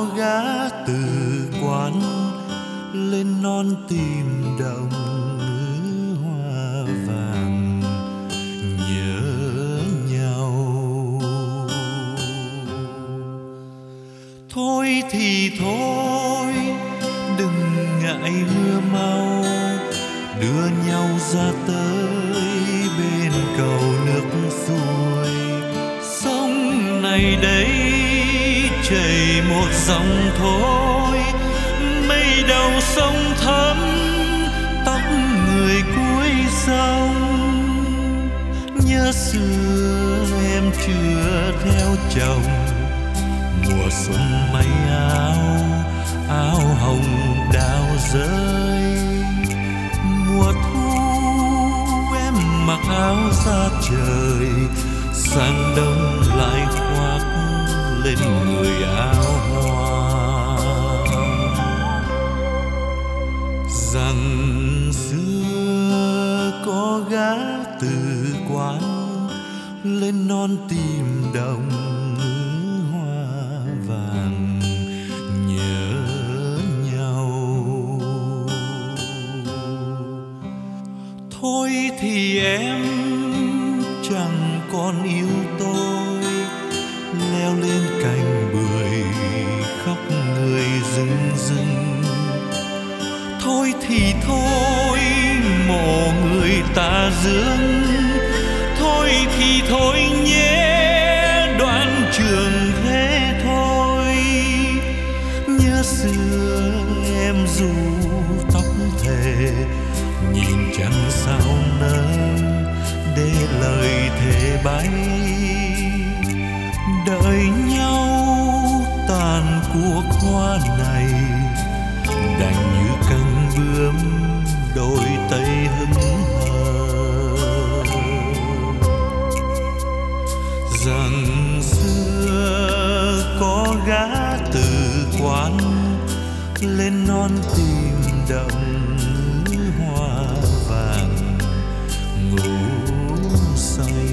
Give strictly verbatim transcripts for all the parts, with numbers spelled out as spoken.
gã từ quán lên non tìm đồng hoa vàng nhớ nhau. Thôi thì thôi, đừng ngại mưa mau, đưa nhau ra tới bên cầu nước xuôi. Sông này đây chảy một dòng thôi, mây đầu sông thắm tóc người cuối sông. Nhớ xưa em chưa theo chồng, mùa xuân may áo áo hồng đào rơi. Mùa thu em mặc áo da trời, sang đông lại khoác lên người áo hoa. Rằng xưa có gã từ quán lên non tìm đồng hoa vàng nhớ nhau. Thôi thì em chẳng còn yêu tôi, leo lên cành bưởi khóc người rừng rừng. Thôi thì thôi, mộ người ta dưỡng. Thôi thì thôi nhé, đoạn trường thế thôi. Nhớ xưa em ru tóc thề, nhìn trăng sao nở để lời thề bay. Đợi nhau tàn cuộc hoa này, đành như cánh bướm đôi tay hững hờ. Rằng xưa có gã từ quán lên non tìm đồng hoa vàng ngủ say.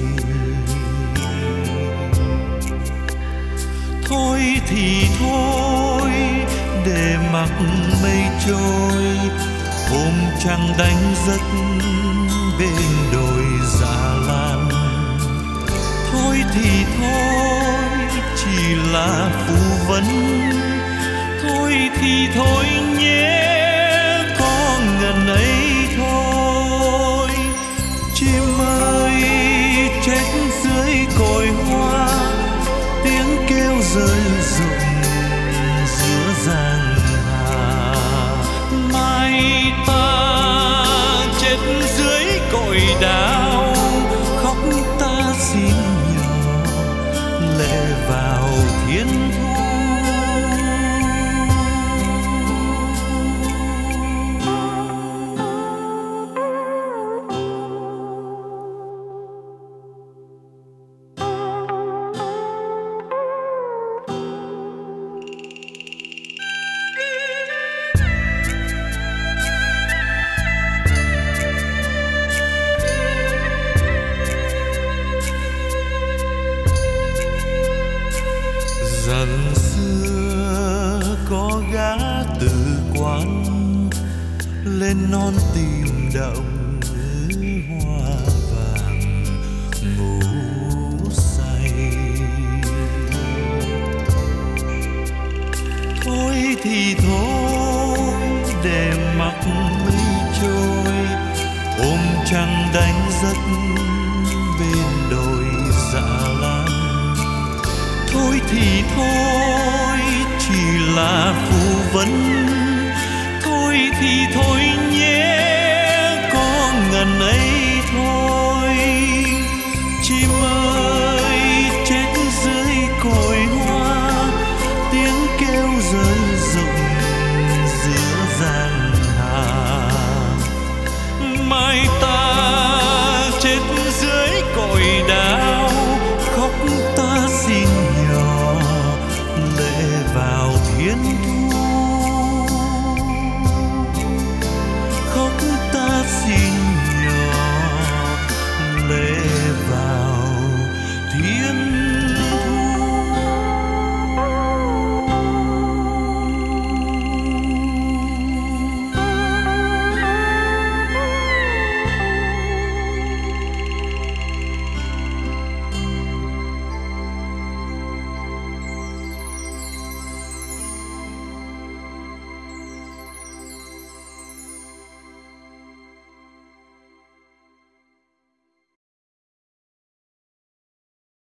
Thôi thì thôi, để mặc mây trôi, ôm trăng đánh giấc bên đồi dạ lan. Thôi thì thôi, chỉ là phù vấn. Thôi thì thôi nhé, có ngần ấy thôi. Chim ơi chết dưới cội hoa, tiếng kêu rơi rụng giữa giang hà. Mai ta chết dưới cội đào, khóc ta xin nhỏ lệ vào thiên thu. Rằng xưa có gã từ quán lên non tìm đồng hoa vàng ngủ say. Thôi thì thôi, để mặc mây trôi, ôm trăng đánh giấc bên đồi dạ lan. Thôi thì thôi, chỉ là phù vấn. Thôi thì thôi